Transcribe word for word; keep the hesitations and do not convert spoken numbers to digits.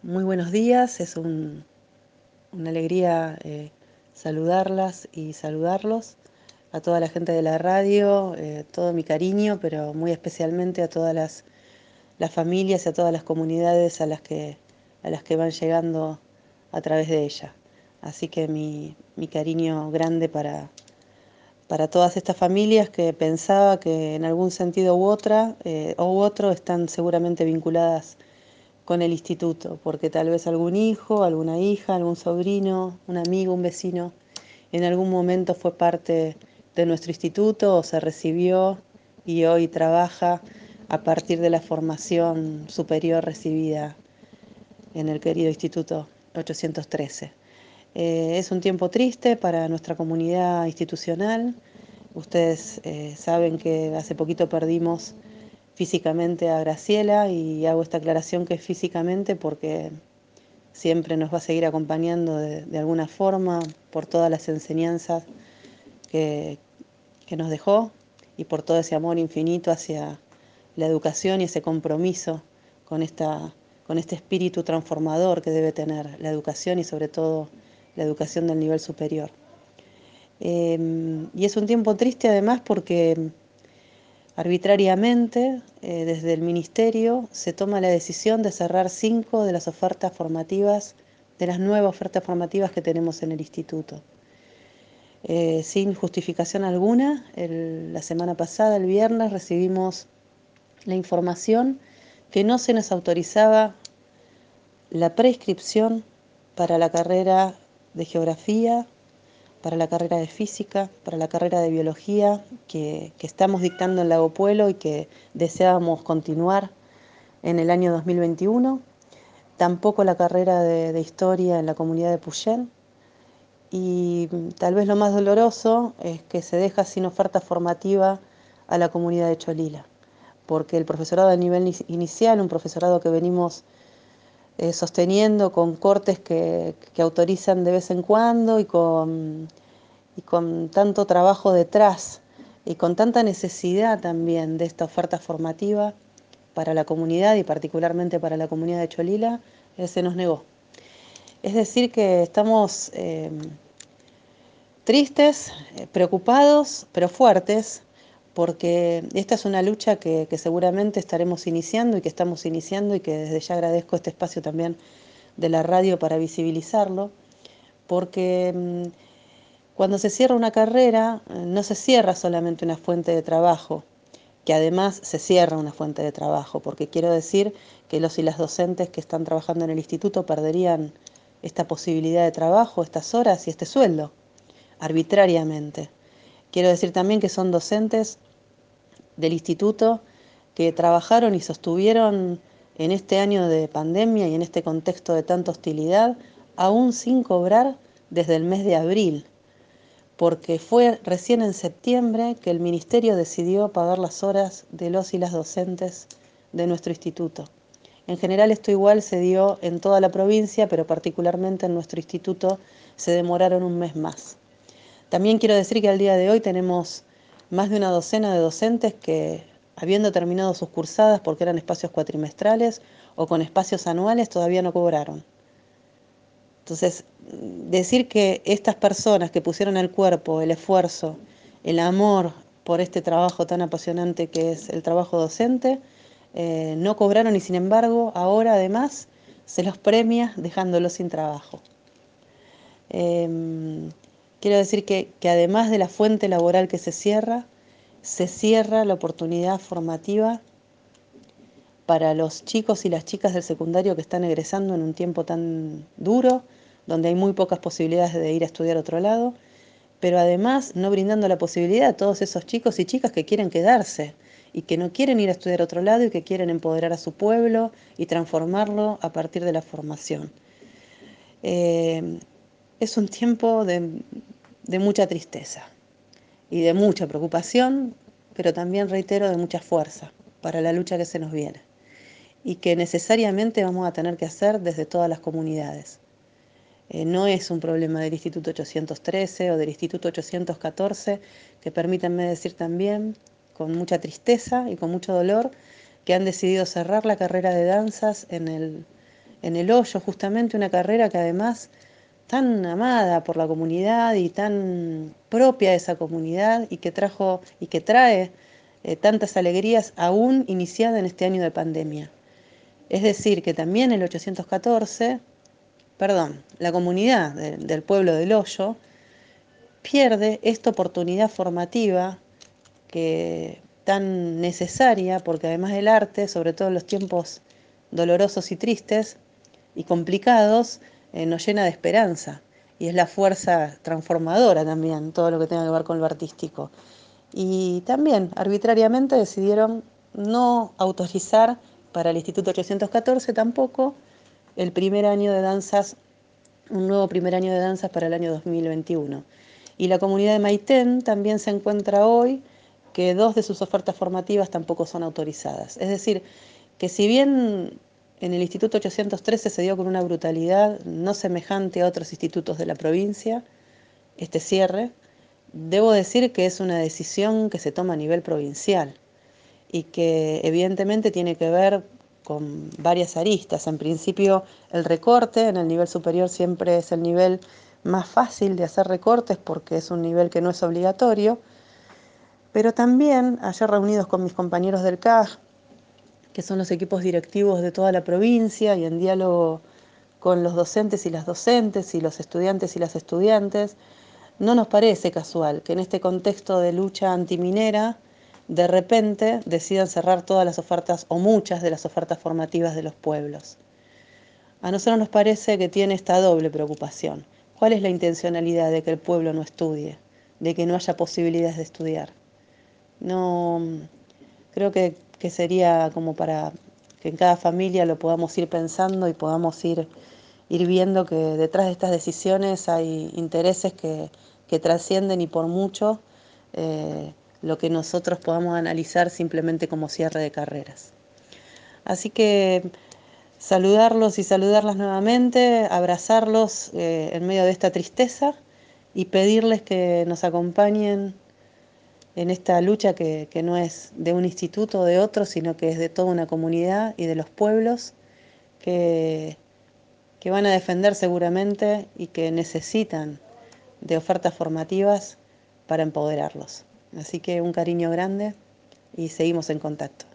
Muy buenos días, es un- una alegría eh, saludarlas y saludarlos, a toda la gente de la radio, eh, todo mi cariño, pero muy especialmente a todas las, las familias y a todas las comunidades a las que, a las que van llegando a través de ella. Así que mi, mi cariño grande para, para todas estas familias que pensaba que en algún sentido u otra, eh, u otro están seguramente vinculadas con el instituto, porque tal vez algún hijo, alguna hija, algún sobrino, un amigo, un vecino, en algún momento fue parte de nuestro instituto o se recibió y hoy trabaja a partir de la formación superior recibida en el querido Instituto ochocientos trece. Eh, es un tiempo triste para nuestra comunidad institucional. Ustedes eh, saben que hace poquito perdimos físicamente a Graciela y hago esta aclaración que es físicamente porque siempre nos va a seguir acompañando de, de alguna forma por todas las enseñanzas que, que nos dejó y por todo ese amor infinito hacia la educación y ese compromiso con, esta, con este espíritu transformador que debe tener la educación y sobre todo la educación del nivel superior. Eh, y es un tiempo triste además porque arbitrariamente, eh, desde el Ministerio, se toma la decisión de cerrar cinco de las ofertas formativas, de las nueve ofertas formativas que tenemos en el Instituto. Eh, sin justificación alguna, el, la semana pasada, el viernes, recibimos la información que no se nos autorizaba la preinscripción para la carrera de Geografía, para la carrera de Física, para la carrera de Biología que, que estamos dictando en Lago Puelo y que deseábamos continuar en el año dos mil veintiuno, tampoco la carrera de, de Historia en la comunidad de Puyén, y tal vez lo más doloroso es que se deja sin oferta formativa a la comunidad de Cholila, porque el profesorado de nivel inicial, un profesorado que venimos eh, sosteniendo con cortes que, que autorizan de vez en cuando y con, y con tanto trabajo detrás y con tanta necesidad también de esta oferta formativa para la comunidad y particularmente para la comunidad de Cholila, eh, se nos negó. Es decir que estamos eh, tristes, eh, preocupados, pero fuertes, porque esta es una lucha que, que seguramente estaremos iniciando y que estamos iniciando y que desde ya agradezco este espacio también de la radio para visibilizarlo, porque mmm, cuando se cierra una carrera, eh, no se cierra solamente una fuente de trabajo, que además se cierra una fuente de trabajo, porque quiero decir que los y las docentes que están trabajando en el instituto perderían esta posibilidad de trabajo, estas horas y este sueldo, arbitrariamente. Quiero decir también que son docentes del instituto que trabajaron y sostuvieron en este año de pandemia y en este contexto de tanta hostilidad, aún sin cobrar desde el mes de abril, porque fue recién en septiembre que el Ministerio decidió pagar las horas de los y las docentes de nuestro instituto. En general esto igual se dio en toda la provincia, pero particularmente en nuestro instituto se demoraron un mes más. También quiero decir que al día de hoy tenemos más de una docena de docentes que, habiendo terminado sus cursadas porque eran espacios cuatrimestrales o con espacios anuales, todavía no cobraron. Entonces, decir que estas personas que pusieron el cuerpo, el esfuerzo, el amor por este trabajo tan apasionante que es el trabajo docente, eh, no cobraron y sin embargo ahora además se los premia dejándolos sin trabajo. Eh, quiero decir que, que además de la fuente laboral que se cierra, se cierra la oportunidad formativa para los chicos y las chicas del secundario que están egresando en un tiempo tan duro, donde hay muy pocas posibilidades de ir a estudiar a otro lado, pero además no brindando la posibilidad a todos esos chicos y chicas que quieren quedarse y que no quieren ir a estudiar a otro lado y que quieren empoderar a su pueblo y transformarlo a partir de la formación. Eh, es un tiempo de, de mucha tristeza y de mucha preocupación, pero también, reitero, de mucha fuerza para la lucha que se nos viene y que necesariamente vamos a tener que hacer desde todas las comunidades. Eh, no es un problema del Instituto ochocientos trece o del Instituto ochocientos catorce, que permítanme decir también, con mucha tristeza y con mucho dolor, que han decidido cerrar la carrera de danzas en el, en el Hoyo, justamente una carrera que además tan amada por la comunidad y tan propia de esa comunidad y que trajo y que trae eh, tantas alegrías aún iniciada en este año de pandemia. Es decir, que también el ochocientos catorce, perdón, la comunidad de, del pueblo del Hoyo pierde esta oportunidad formativa que tan necesaria, porque además del arte, sobre todo en los tiempos dolorosos y tristes y complicados, eh, nos llena de esperanza y es la fuerza transformadora también, todo lo que tenga que ver con lo artístico. Y también arbitrariamente decidieron no autorizar para el Instituto ochocientos catorce tampoco el primer año de danzas, un nuevo primer año de danzas para el año dos mil veintiuno. Y la comunidad de Maitén también se encuentra hoy que dos de sus ofertas formativas tampoco son autorizadas. Es decir, que si bien en el Instituto ochocientos trece se dio con una brutalidad no semejante a otros institutos de la provincia, este cierre, debo decir que es una decisión que se toma a nivel provincial y que evidentemente tiene que ver con varias aristas. En principio, el recorte en el nivel superior siempre es el nivel más fácil de hacer recortes porque es un nivel que no es obligatorio, pero también ayer reunidos con mis compañeros del C A G, que son los equipos directivos de toda la provincia y en diálogo con los docentes y las docentes y los estudiantes y las estudiantes, no nos parece casual que en este contexto de lucha antiminera de repente decidan cerrar todas las ofertas o muchas de las ofertas formativas de los pueblos. A nosotros nos parece que tiene esta doble preocupación. ¿Cuál es la intencionalidad de que el pueblo no estudie, de que no haya posibilidades de estudiar? No, creo que, que sería como para que en cada familia lo podamos ir pensando y podamos ir, ir viendo que detrás de estas decisiones hay intereses que, que trascienden y por mucho eh, lo que nosotros podamos analizar simplemente como cierre de carreras. Así que saludarlos y saludarlas nuevamente, abrazarlos eh, en medio de esta tristeza y pedirles que nos acompañen en esta lucha que, que no es de un instituto o de otro, sino que es de toda una comunidad y de los pueblos que, que van a defender seguramente y que necesitan de ofertas formativas para empoderarlos. Así que un cariño grande y seguimos en contacto.